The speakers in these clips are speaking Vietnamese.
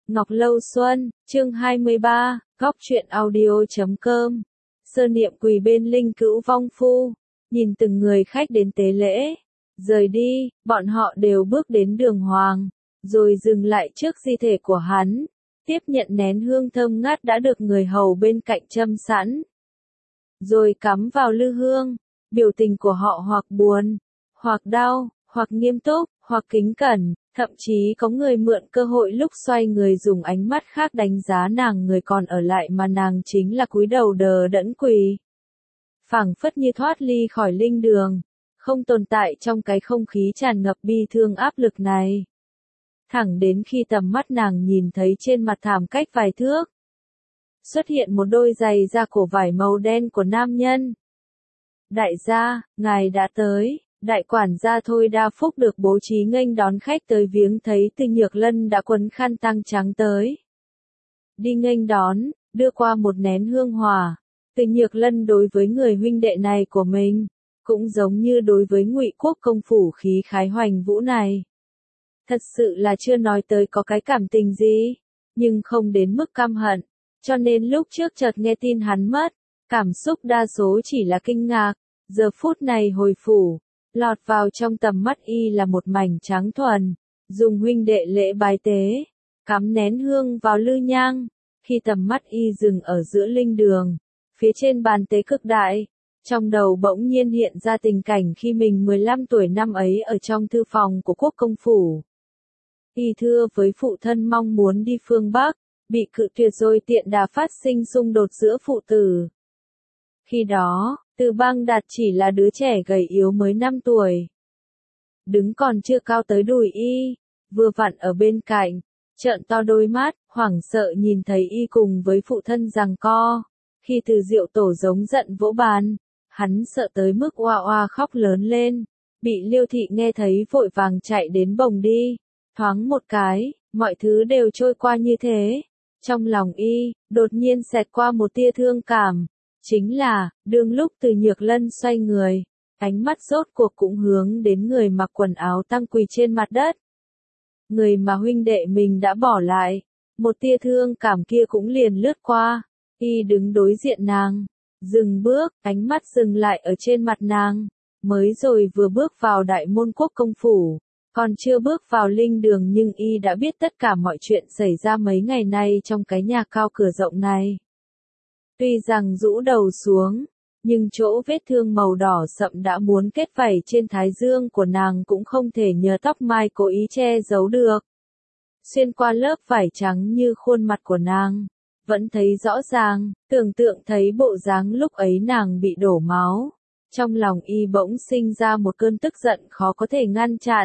Ngọc Lâu Xuân, chương 23, góc truyện audio.com. Sơ Niệm quỳ bên linh cữu vong phu, nhìn từng người khách đến tế lễ. Rời đi, bọn họ đều bước đến đường hoàng, rồi dừng lại trước di thể của hắn, tiếp nhận nén hương thơm ngát đã được người hầu bên cạnh châm sẵn. Rồi cắm vào lư hương, biểu tình của họ hoặc buồn, hoặc đau, hoặc nghiêm túc, hoặc kính cẩn. Thậm chí có người mượn cơ hội lúc xoay người dùng ánh mắt khác đánh giá nàng, người còn ở lại mà nàng chính là cúi đầu đờ đẫn quỳ. Phảng phất như thoát ly khỏi linh đường, không tồn tại trong cái không khí tràn ngập bi thương áp lực này. Thẳng đến khi tầm mắt nàng nhìn thấy trên mặt thảm cách vài thước, xuất hiện một đôi giày da cổ vải màu đen của nam nhân. Đại gia, ngài đã tới. Đại quản gia Thôi Đa Phúc được bố trí nghênh đón khách tới viếng thấy Từ Nhược Lân đã quấn khăn tang trắng tới. Đi nghênh đón, đưa qua một nén hương hỏa. Từ Nhược Lân đối với người huynh đệ này của mình, cũng giống như đối với Ngụy Quốc công phủ khí khái hoành vũ này. Thật sự là chưa nói tới có cái cảm tình gì, nhưng không đến mức căm hận, cho nên lúc trước chợt nghe tin hắn mất, cảm xúc đa số chỉ là kinh ngạc, giờ phút này hồi phủ. Lọt vào trong tầm mắt y là một mảnh trắng thuần, dùng huynh đệ lễ bái tế, cắm nén hương vào lư nhang. Khi tầm mắt y dừng ở giữa linh đường, phía trên bàn tế cực đại, trong đầu bỗng nhiên hiện ra tình cảnh khi mình 15 tuổi năm ấy ở trong thư phòng của quốc công phủ. Y thưa với phụ thân mong muốn đi phương Bắc, bị cự tuyệt rồi tiện đà phát sinh xung đột giữa phụ tử. Khi đó, Từ Bang Đạt chỉ là đứa trẻ gầy yếu mới 5 tuổi. Đứng còn chưa cao tới đùi y, vừa vặn ở bên cạnh, trợn to đôi mắt, hoảng sợ nhìn thấy y cùng với phụ thân giằng co. Khi Từ Diệu Tổ giống giận vỗ bàn, hắn sợ tới mức oa oa khóc lớn lên, bị Liêu Thị nghe thấy vội vàng chạy đến bồng đi. Thoáng một cái, mọi thứ đều trôi qua như thế. Trong lòng y, đột nhiên xẹt qua một tia thương cảm. Chính là, đương lúc Từ Nhược Lân xoay người, ánh mắt rốt cuộc cũng hướng đến người mặc quần áo tang quỳ trên mặt đất. Người mà huynh đệ mình đã bỏ lại, một tia thương cảm kia cũng liền lướt qua, y đứng đối diện nàng, dừng bước, ánh mắt dừng lại ở trên mặt nàng, mới rồi vừa bước vào đại môn quốc công phủ, còn chưa bước vào linh đường nhưng y đã biết tất cả mọi chuyện xảy ra mấy ngày nay trong cái nhà cao cửa rộng này. Tuy rằng rũ đầu xuống, nhưng chỗ vết thương màu đỏ sậm đã muốn kết vảy trên thái dương của nàng cũng không thể nhờ tóc mai cố ý che giấu được. Xuyên qua lớp vải trắng như khuôn mặt của nàng, vẫn thấy rõ ràng, tưởng tượng thấy bộ dáng lúc ấy nàng bị đổ máu. Trong lòng y bỗng sinh ra một cơn tức giận khó có thể ngăn chặn.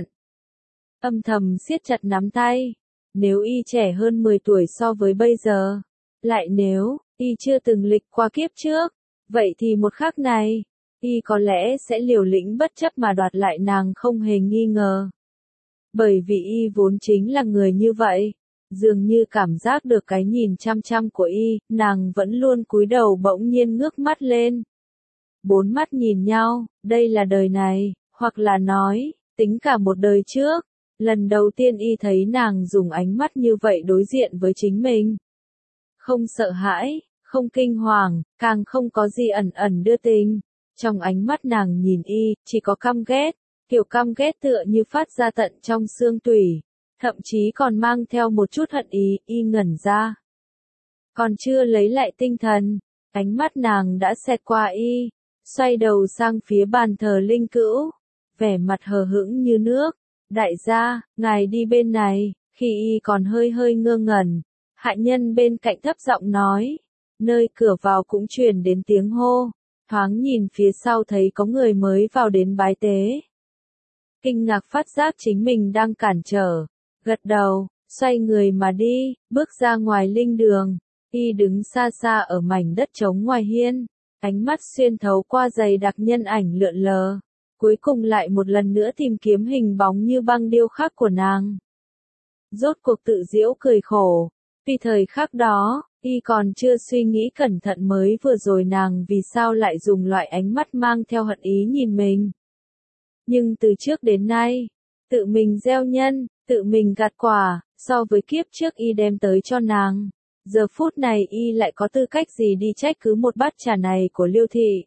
Âm thầm siết chặt nắm tay, nếu y trẻ hơn 10 tuổi so với bây giờ, lại nếu y chưa từng lịch qua kiếp trước, vậy thì một khắc này, y có lẽ sẽ liều lĩnh bất chấp mà đoạt lại nàng không hề nghi ngờ. Bởi vì y vốn chính là người như vậy, dường như cảm giác được cái nhìn chăm chăm của y, nàng vẫn luôn cúi đầu bỗng nhiên ngước mắt lên. Bốn mắt nhìn nhau, đây là đời này, hoặc là nói, tính cả một đời trước, lần đầu tiên y thấy nàng dùng ánh mắt như vậy đối diện với chính mình. Không sợ hãi, không kinh hoàng, càng không có gì ẩn ẩn đưa tình. Trong ánh mắt nàng nhìn y, chỉ có căm ghét, kiểu căm ghét tựa như phát ra tận trong xương tủy, thậm chí còn mang theo một chút hận ý, y ngẩn ra. Còn chưa lấy lại tinh thần, ánh mắt nàng đã xẹt qua y, xoay đầu sang phía bàn thờ linh cữu, vẻ mặt hờ hững như nước. Đại gia, ngài đi bên này. Khi y còn hơi hơi ngơ ngẩn, hạ nhân bên cạnh thấp giọng nói, nơi cửa vào cũng truyền đến tiếng hô, thoáng nhìn phía sau thấy có người mới vào đến bái tế. Kinh ngạc phát giác chính mình đang cản trở, gật đầu, xoay người mà đi, bước ra ngoài linh đường, y đứng xa xa ở mảnh đất trống ngoài hiên, ánh mắt xuyên thấu qua dày đặc nhân ảnh lượn lờ, cuối cùng lại một lần nữa tìm kiếm hình bóng như băng điêu khắc của nàng. Rốt cuộc tự giễu cười khổ, vì thời khắc đó, y còn chưa suy nghĩ cẩn thận mới vừa rồi nàng vì sao lại dùng loại ánh mắt mang theo hận ý nhìn mình. Nhưng từ trước đến nay, tự mình gieo nhân, tự mình gặt quả, so với kiếp trước y đem tới cho nàng. Giờ phút này y lại có tư cách gì đi trách cứ một bát trà này của Liêu Thị.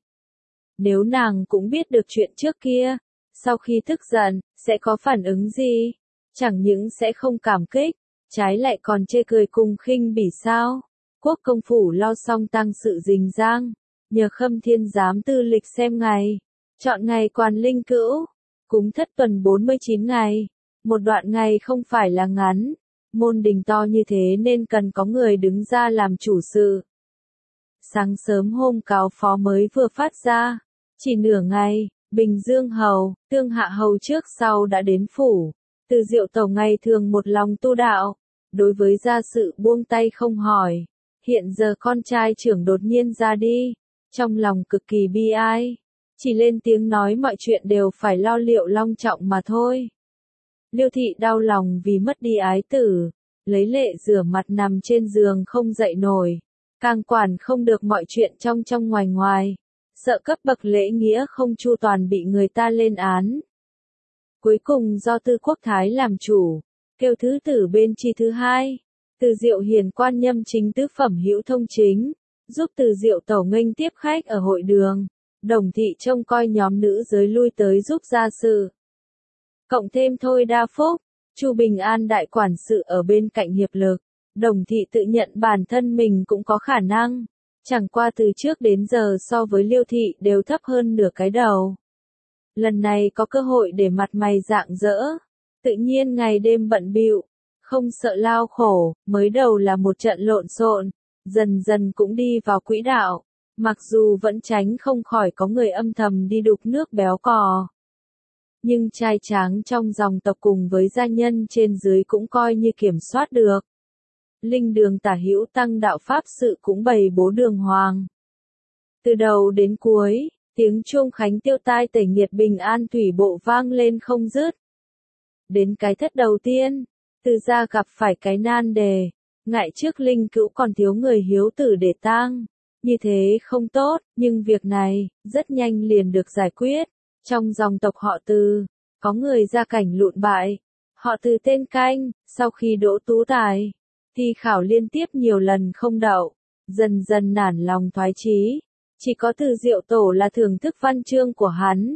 Nếu nàng cũng biết được chuyện trước kia, sau khi tức giận, sẽ có phản ứng gì? Chẳng những sẽ không cảm kích, trái lại còn chê cười cùng khinh bỉ sao? Quốc công phủ lo xong tang sự rình rang, nhờ Khâm Thiên giám tư lịch xem ngày, chọn ngày quan linh cữu, cúng thất tuần 49 ngày, một đoạn ngày không phải là ngắn, môn đình to như thế nên cần có người đứng ra làm chủ sự. Sáng sớm hôm cáo phó mới vừa phát ra, chỉ nửa ngày, Bình Dương Hầu, Tương Hạ Hầu trước sau đã đến phủ. Từ Diệu Tẩu ngày thường một lòng tu đạo, đối với gia sự buông tay không hỏi. Hiện giờ con trai trưởng đột nhiên ra đi, trong lòng cực kỳ bi ai. Chỉ lên tiếng nói mọi chuyện đều phải lo liệu long trọng mà thôi. Liêu Thị đau lòng vì mất đi ái tử, lấy lệ rửa mặt nằm trên giường không dậy nổi. Càng quản không được mọi chuyện trong trong ngoài ngoài, sợ cấp bậc lễ nghĩa không chu toàn bị người ta lên án. Cuối cùng do Tư Quốc Thái làm chủ, kêu thứ tử bên chi thứ hai, Từ Diệu Hiền quan nhâm chính tứ phẩm hữu thông chính, giúp Từ Diệu Tẩu nghênh tiếp khách ở hội đường. Đồng Thị trông coi nhóm nữ giới lui tới giúp gia sự. Cộng thêm Thôi Đa Phúc, Chu Bình An đại quản sự ở bên cạnh hiệp lực. Đồng Thị tự nhận bản thân mình cũng có khả năng, chẳng qua từ trước đến giờ so với Liêu Thị đều thấp hơn nửa cái đầu. Lần này có cơ hội để mặt mày rạng rỡ, tự nhiên ngày đêm bận bịu, không sợ lao khổ, mới đầu là một trận lộn xộn, dần dần cũng đi vào quỹ đạo, mặc dù vẫn tránh không khỏi có người âm thầm đi đục nước béo cò. Nhưng trai tráng trong dòng tộc cùng với gia nhân trên dưới cũng coi như kiểm soát được. Linh đường tả hữu tăng đạo pháp sự cũng bày bố đường hoàng. Từ đầu đến cuối, tiếng chuông khánh tiêu tai tẩy nghiệt bình an thủy bộ vang lên không dứt. Đến cái thất đầu tiên, Từ gia gặp phải cái nan đề, ngại trước linh cữu còn thiếu người hiếu tử để tang. Như thế không tốt, nhưng việc này, rất nhanh liền được giải quyết. Trong dòng tộc họ Từ, có người gia cảnh lụn bại. Họ Từ tên Canh, sau khi đỗ tú tài, thi khảo liên tiếp nhiều lần không đậu, dần dần nản lòng thoái chí. Chỉ có Từ Diệu Tổ là thưởng thức văn chương của hắn.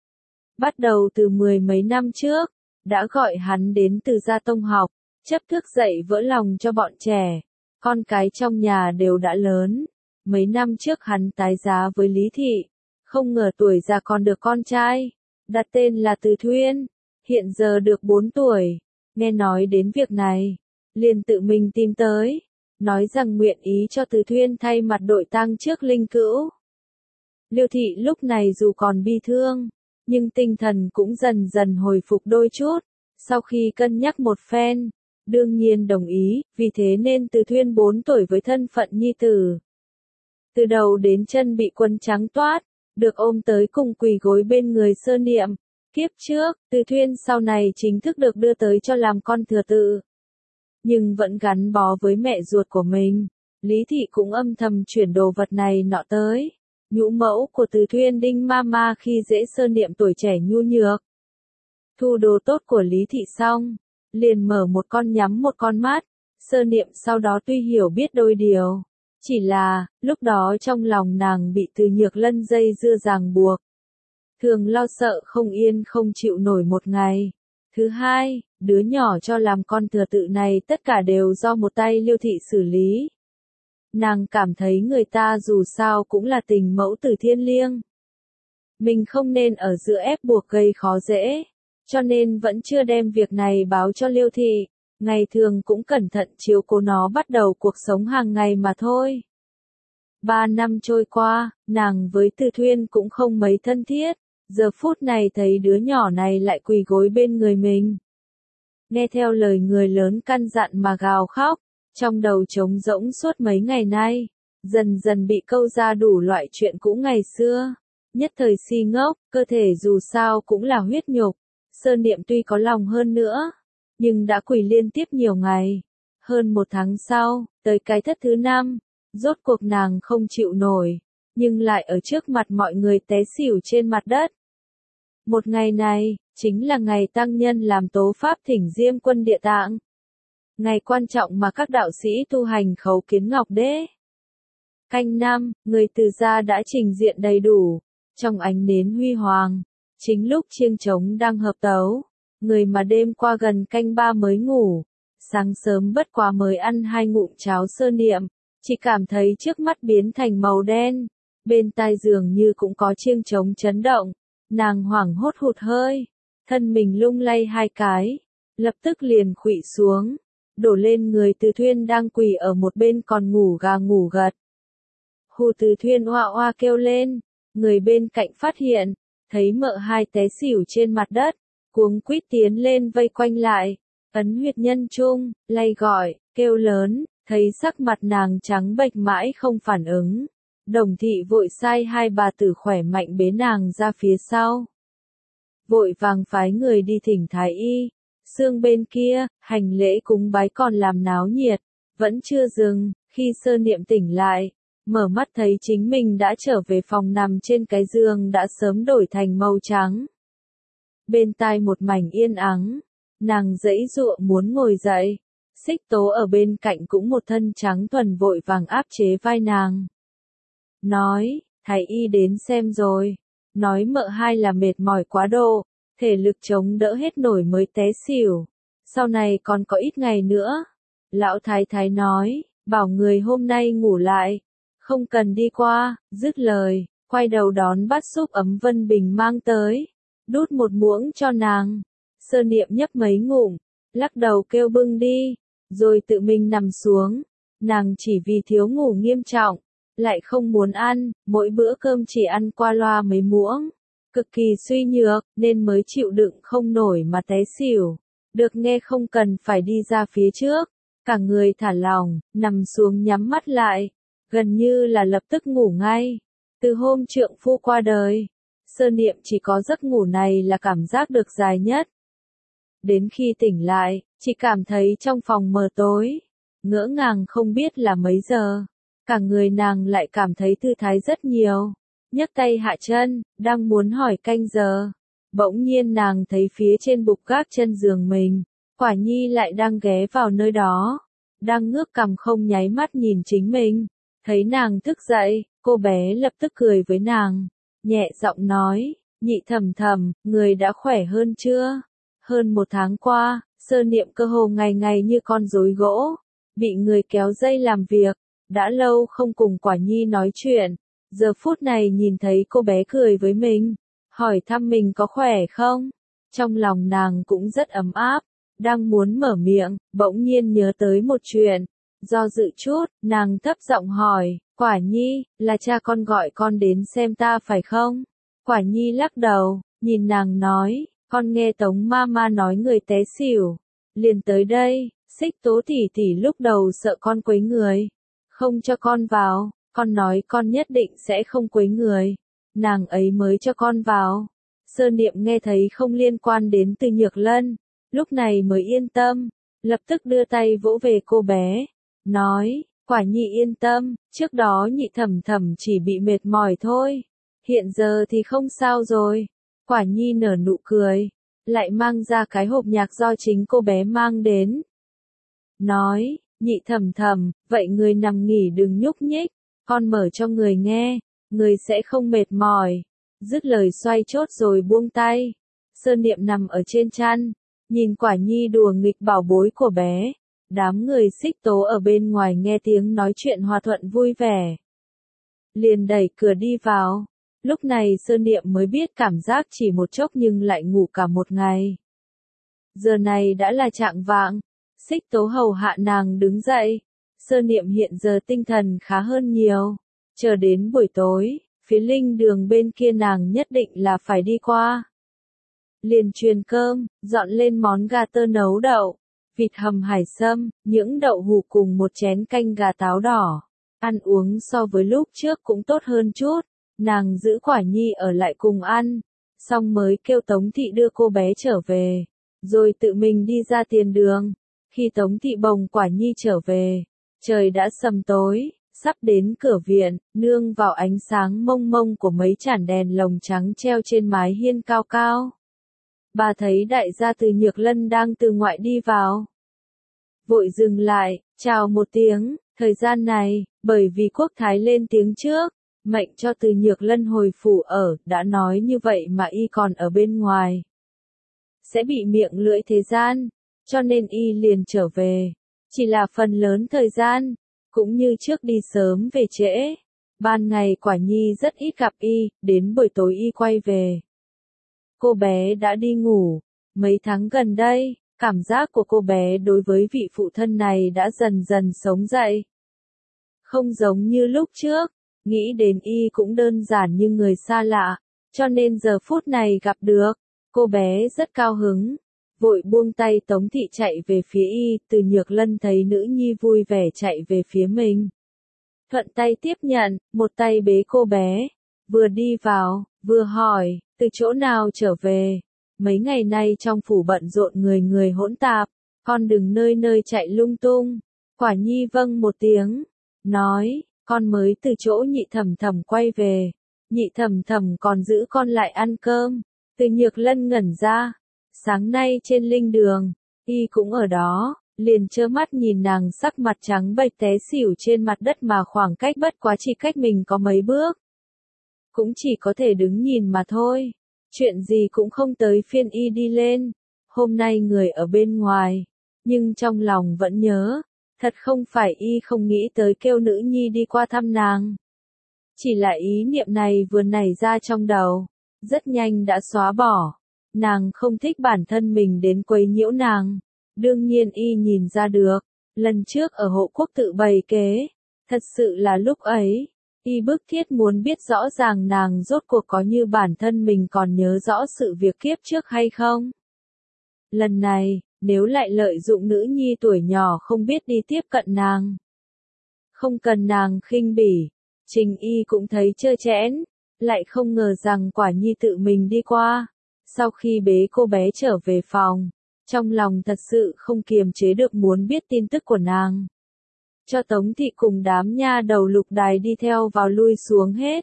Bắt đầu từ 10 mấy năm trước, đã gọi hắn đến Từ gia tông học, chấp thức dạy vỡ lòng cho bọn trẻ. Con cái trong nhà đều đã lớn. Mấy năm trước hắn tái giá với Lý Thị, không ngờ tuổi già còn được con trai, đặt tên là Từ Thuyên, hiện giờ được 4 tuổi. Nghe nói đến việc này, liền tự mình tìm tới, nói rằng nguyện ý cho Từ Thuyên thay mặt đội tang trước linh cữu. Liêu Thị lúc này dù còn bi thương, nhưng tinh thần cũng dần dần hồi phục đôi chút, sau khi cân nhắc một phen, đương nhiên đồng ý, vì thế nên Từ Thuyên 4 tuổi với thân phận nhi tử. Từ đầu đến chân bị quần trắng toát, được ôm tới cùng quỳ gối bên người Sơ Niệm. Kiếp trước, Từ Thuyên sau này chính thức được đưa tới cho làm con thừa tự. Nhưng vẫn gắn bó với mẹ ruột của mình, Lý Thị cũng âm thầm chuyển đồ vật này nọ tới. Nhũ mẫu của Từ Thuyên đinh mama khi dễ Sơ Niệm tuổi trẻ nhu nhược. Thu đồ tốt của Lý Thị xong, liền mở một con nhắm một con mắt. Sơ Niệm sau đó tuy hiểu biết đôi điều, chỉ là, lúc đó trong lòng nàng bị Từ Nhược Lân dây dưa ràng buộc. Thường lo sợ không yên không chịu nổi một ngày. Thứ hai, đứa nhỏ cho làm con thừa tự này tất cả đều do một tay Liêu Thị xử lý. Nàng cảm thấy người ta dù sao cũng là tình mẫu tử thiêng liêng. Mình không nên ở giữa ép buộc gây khó dễ, cho nên vẫn chưa đem việc này báo cho Liêu Thị. Ngày thường cũng cẩn thận chiếu cố nó bắt đầu cuộc sống hàng ngày mà thôi. 3 năm trôi qua, nàng với Từ Thuyên cũng không mấy thân thiết, giờ phút này thấy đứa nhỏ này lại quỳ gối bên người mình. Nghe theo lời người lớn căn dặn mà gào khóc, trong đầu trống rỗng suốt mấy ngày nay, dần dần bị câu ra đủ loại chuyện cũ ngày xưa. Nhất thời si ngốc, cơ thể dù sao cũng là huyết nhục, Sơ Niệm tuy có lòng hơn nữa, nhưng đã quỳ liên tiếp nhiều ngày. Hơn 1 tháng sau, tới cái thất thứ 5, rốt cuộc nàng không chịu nổi, nhưng lại ở trước mặt mọi người té xỉu trên mặt đất. Một ngày này, chính là ngày tăng nhân làm tố pháp thỉnh Diêm Quân Địa Tạng. ngày quan trọng mà các đạo sĩ tu hành khấu kiến Ngọc Đế. Canh năm, người từ gia đã trình diện đầy đủ, trong ánh nến huy hoàng, chính lúc chiêng trống đang hợp tấu, người mà đêm qua gần canh ba mới ngủ, sáng sớm bất quá mới ăn 2 ngụm cháo sơ niệm, chỉ cảm thấy trước mắt biến thành màu đen, bên tai dường như cũng có chiêng trống chấn động, nàng hoảng hốt hụt hơi, thân mình lung lay 2 cái, lập tức liền khuỵu xuống, đổ lên người Từ Thuyên đang quỳ ở một bên còn ngủ gà ngủ gật. Hù Từ Thuyên oa oa kêu lên, người bên cạnh phát hiện, thấy mợ hai té xỉu trên mặt đất, cuống quýt tiến lên vây quanh lại, ấn huyệt nhân trung, lay gọi, kêu lớn, thấy sắc mặt nàng trắng bệch mãi không phản ứng. Đồng thị vội sai 2 bà tử khỏe mạnh bế nàng ra phía sau. Vội vàng phái người đi thỉnh thái y, xương bên kia, hành lễ cúng bái còn làm náo nhiệt, vẫn chưa dừng, khi Sơ Niệm tỉnh lại, mở mắt thấy chính mình đã trở về phòng nằm trên cái giường đã sớm đổi thành màu trắng. Bên tai một mảnh yên ắng, nàng giãy giụa muốn ngồi dậy, Xích Tố ở bên cạnh cũng một thân trắng thuần vội vàng áp chế vai nàng. Nói, thái y đến xem rồi, nói mợ hai là mệt mỏi quá độ, thể lực chống đỡ hết nổi mới té xỉu, sau này còn có ít ngày nữa. Lão thái thái nói, bảo người hôm nay ngủ lại, không cần đi qua, dứt lời, quay đầu đón bát súp ấm Vân Bình mang tới, đút một muỗng cho nàng. Sơ Niệm nhấp mấy ngụm, lắc đầu kêu bưng đi, rồi tự mình nằm xuống. Nàng chỉ vì thiếu ngủ nghiêm trọng, lại không muốn ăn, mỗi bữa cơm chỉ ăn qua loa mấy muỗng, cực kỳ suy nhược, nên mới chịu đựng không nổi mà té xỉu. Được nghe không cần phải đi ra phía trước, cả người thả lỏng, nằm xuống nhắm mắt lại, gần như là lập tức ngủ ngay. Từ hôm trượng phu qua đời, Sơ Niệm chỉ có giấc ngủ này là cảm giác được dài nhất. Đến khi tỉnh lại, chỉ cảm thấy trong phòng mờ tối, ngỡ ngàng không biết là mấy giờ. Cả người nàng lại cảm thấy thư thái rất nhiều, nhấc tay hạ chân, đang muốn hỏi canh giờ. Bỗng nhiên nàng thấy phía trên bục gác chân giường mình, Quả Nhi lại đang ghé vào nơi đó, đang ngước cằm không nháy mắt nhìn chính mình. Thấy nàng thức dậy, cô bé lập tức cười với nàng, nhẹ giọng nói, Nhị Thẩm Thẩm, người đã khỏe hơn chưa? Hơn 1 tháng qua, Sơ Niệm cơ hồ ngày ngày như con rối gỗ, bị người kéo dây làm việc. Đã lâu không cùng Quả Nhi nói chuyện, giờ phút này nhìn thấy cô bé cười với mình, hỏi thăm mình có khỏe không? Trong lòng nàng cũng rất ấm áp, đang muốn mở miệng, bỗng nhiên nhớ tới một chuyện, do dự chút, nàng thấp giọng hỏi, Quả Nhi, là cha con gọi con đến xem ta phải không? Quả Nhi lắc đầu, nhìn nàng nói, con nghe Tống Mama nói người té xỉu, liền tới đây. Xích Tố tỷ tỷ lúc đầu sợ con quấy người, không cho con vào, con nói con nhất định sẽ không quấy người, nàng ấy mới cho con vào. Sơ Niệm nghe thấy không liên quan đến Từ Nhược Lân, lúc này mới yên tâm, lập tức đưa tay vỗ về cô bé, nói, Quả Nhi yên tâm, trước đó Nhị Thẩm Thẩm chỉ bị mệt mỏi thôi, hiện giờ thì không sao rồi. Quả Nhi nở nụ cười, lại mang ra cái hộp nhạc do chính cô bé mang đến. Nói, Nhị Thẩm Thẩm, vậy người nằm nghỉ đừng nhúc nhích, con mở cho người nghe, người sẽ không mệt mỏi. Dứt lời xoay chốt rồi buông tay. Sơ Niệm nằm ở trên chăn, nhìn Quả Nhi đùa nghịch bảo bối của bé. Đám người Xích Tố ở bên ngoài nghe tiếng nói chuyện hòa thuận vui vẻ, liền đẩy cửa đi vào. Lúc này Sơ Niệm mới biết cảm giác chỉ một chốc nhưng lại ngủ cả một ngày. Giờ này đã là chạng vạng, Xích Tố hầu hạ nàng đứng dậy. Sơ Niệm hiện giờ tinh thần khá hơn nhiều. Chờ đến buổi tối, phía linh đường bên kia nàng nhất định là phải đi qua. Liền truyền cơm, dọn lên món gà tơ nấu đậu, vịt hầm hải sâm, những đậu hũ cùng một chén canh gà táo đỏ. Ăn uống so với lúc trước cũng tốt hơn chút. Nàng giữ Quả Nhi ở lại cùng ăn, xong mới kêu Tống Thị đưa cô bé trở về, rồi tự mình đi ra tiền đường. Khi Tống Thị bồng Quả Nhi trở về, trời đã sầm tối, sắp đến cửa viện, nương vào ánh sáng mông mông của mấy chản đèn lồng trắng treo trên mái hiên cao cao. Bà thấy đại gia Từ Nhược Lân đang từ ngoại đi vào. vội dừng lại, chào một tiếng, thời gian này, bởi vì quốc thái lên tiếng trước, mệnh cho Từ Nhược Lân hồi phủ ở, đã nói như vậy mà y còn ở bên ngoài. Sẽ bị miệng lưỡi thế gian, cho nên y liền trở về. Chỉ là phần lớn thời gian, cũng như trước đi sớm về trễ. Ban ngày Quả Nhi rất ít gặp y, đến buổi tối y quay về. Cô bé đã đi ngủ. Mấy tháng gần đây, cảm giác của cô bé đối với vị phụ thân này đã dần dần sống dậy. Không giống như lúc trước, nghĩ đến y cũng đơn giản như người xa lạ, cho nên giờ phút này gặp được, cô bé rất cao hứng. Vội buông tay Tống Thị chạy về phía y, Từ Nhược Lân thấy nữ nhi vui vẻ chạy về phía mình. Thuận tay tiếp nhận, một tay bế cô bé, vừa đi vào, vừa hỏi, từ chỗ nào trở về? Mấy ngày nay trong phủ bận rộn người người hỗn tạp, con đừng nơi nơi chạy lung tung. Quả Nhi vâng một tiếng, nói, con mới từ chỗ Nhị Thẩm Thẩm quay về, Nhị Thẩm Thẩm còn giữ con lại ăn cơm. Từ Nhược Lân ngẩn ra, sáng nay trên linh đường, y cũng ở đó, liền trơ mắt nhìn nàng sắc mặt trắng bệch té xỉu trên mặt đất mà khoảng cách bất quá chỉ cách mình có mấy bước. Cũng chỉ có thể đứng nhìn mà thôi, chuyện gì cũng không tới phiên y đi lên. Hôm nay người ở bên ngoài, nhưng trong lòng vẫn nhớ, thật không phải y không nghĩ tới kêu nữ nhi đi qua thăm nàng. Chỉ là ý niệm này vừa nảy ra trong đầu, rất nhanh đã xóa bỏ. Nàng không thích bản thân mình đến quấy nhiễu nàng. Đương nhiên y nhìn ra được, lần trước ở hộ quốc tự bày kế, thật sự là lúc ấy, y bức thiết muốn biết rõ ràng nàng rốt cuộc có như bản thân mình còn nhớ rõ sự việc kiếp trước hay không. Lần này, nếu lại lợi dụng nữ nhi tuổi nhỏ không biết đi tiếp cận nàng. Không cần nàng khinh bỉ, Trình y cũng thấy trơ trẽn, lại không ngờ rằng Quả Nhi tự mình đi qua. Sau khi bế cô bé trở về phòng, trong lòng thật sự không kiềm chế được muốn biết tin tức của nàng. Cho Tống Thị cùng đám nha đầu Lục Đài đi theo vào lui xuống hết.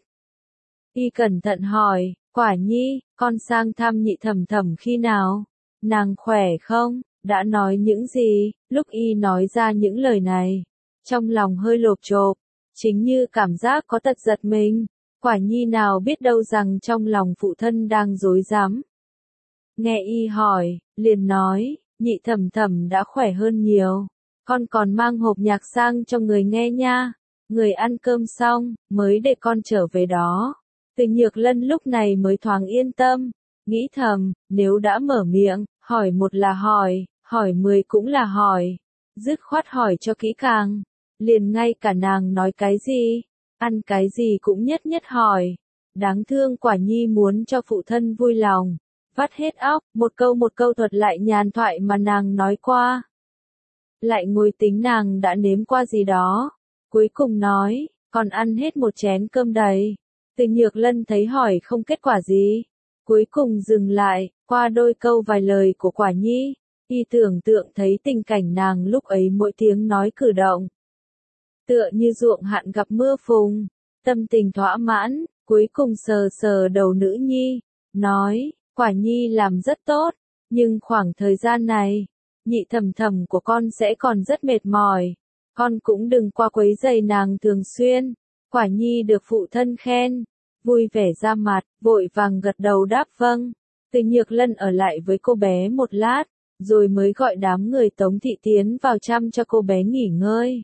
Y cẩn thận hỏi, Quả Nhi, con sang thăm Nhị Thẩm Thẩm khi nào? Nàng khỏe không? Đã nói những gì? Lúc y nói ra những lời này, trong lòng hơi lộp chộp, chính như cảm giác có tật giật mình. Quả Nhi nào biết đâu rằng trong lòng phụ thân đang rối rắm. Nghe y hỏi, liền nói, Nhị Thẩm Thẩm đã khỏe hơn nhiều. Con còn mang hộp nhạc sang cho người nghe nha. Người ăn cơm xong, mới để con trở về đó. Từ Nhược Lân lúc này mới thoáng yên tâm. Nghĩ thầm, nếu đã mở miệng, hỏi một là hỏi 10 cũng là hỏi. Dứt khoát hỏi cho kỹ càng. Liền ngay cả nàng nói cái gì, ăn cái gì cũng nhất nhất hỏi. Đáng thương Quả Nhi muốn cho phụ thân vui lòng. Vắt hết óc, một câu thuật lại nhàn thoại mà nàng nói qua. Lại ngồi tính nàng đã nếm qua gì đó. Cuối cùng nói, còn ăn hết một chén cơm đầy. Từ Nhược Lân thấy hỏi không kết quả gì. Cuối cùng dừng lại, qua đôi câu vài lời của Quả Nhi. Y tưởng tượng thấy tình cảnh nàng lúc ấy mỗi tiếng nói cử động. Tựa như ruộng hạn gặp mưa phùn, tâm tình thỏa mãn, cuối cùng sờ sờ đầu nữ nhi, nói, Quả Nhi làm rất tốt, nhưng khoảng thời gian này, Nhị Thẩm Thẩm của con sẽ còn rất mệt mỏi, con cũng đừng qua quấy rầy nàng thường xuyên. Quả Nhi được phụ thân khen, vui vẻ ra mặt, vội vàng gật đầu đáp vâng. Từ Nhược Lân ở lại với cô bé một lát, rồi mới gọi đám người Tống Thị tiến vào chăm cho cô bé nghỉ ngơi.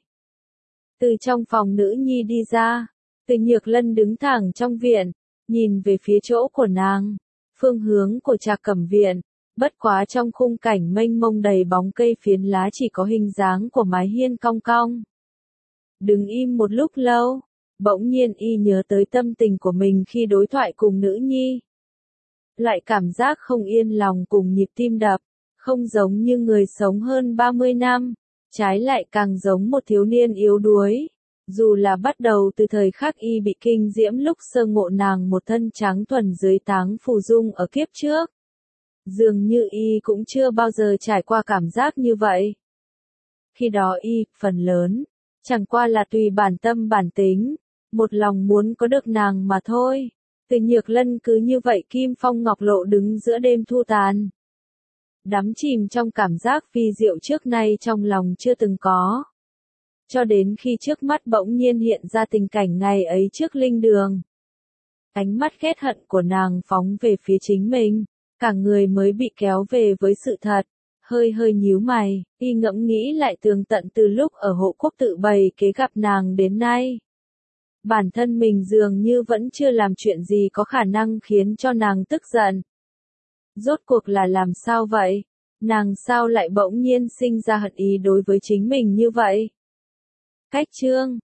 Từ trong phòng nữ nhi đi ra, Từ Nhược Lân đứng thẳng trong viện, nhìn về phía chỗ của nàng, phương hướng của Trạc Cẩm viện, bất quá trong khung cảnh mênh mông đầy bóng cây phiến lá chỉ có hình dáng của mái hiên cong cong. Đứng im một lúc lâu, bỗng nhiên y nhớ tới tâm tình của mình khi đối thoại cùng nữ nhi. Lại cảm giác không yên lòng cùng nhịp tim đập, không giống như người sống hơn 30 năm. Trái lại càng giống một thiếu niên yếu đuối. Dù là bắt đầu từ thời khắc y bị kinh diễm lúc sơ ngộ nàng một thân trắng thuần dưới táng phù dung ở kiếp trước. Dường như y cũng chưa bao giờ trải qua cảm giác như vậy. Khi đó y, phần lớn, chẳng qua là tùy bản tâm bản tính, một lòng muốn có được nàng mà thôi. Từ Nhược Lân cứ như vậy kim phong ngọc lộ đứng giữa đêm thu tàn. đắm chìm trong cảm giác vi diệu trước nay trong lòng chưa từng có. Cho đến khi trước mắt bỗng nhiên hiện ra tình cảnh ngày ấy trước linh đường. Ánh mắt ghét hận của nàng phóng về phía chính mình, cả người mới bị kéo về với sự thật, hơi hơi nhíu mày, y ngẫm nghĩ lại tường tận từ lúc ở Hộ Quốc tự bày kế gặp nàng đến nay. Bản thân mình dường như vẫn chưa làm chuyện gì có khả năng khiến cho nàng tức giận. Rốt cuộc là làm sao vậy? Nàng sao lại bỗng nhiên sinh ra hận ý đối với chính mình như vậy? Cách chương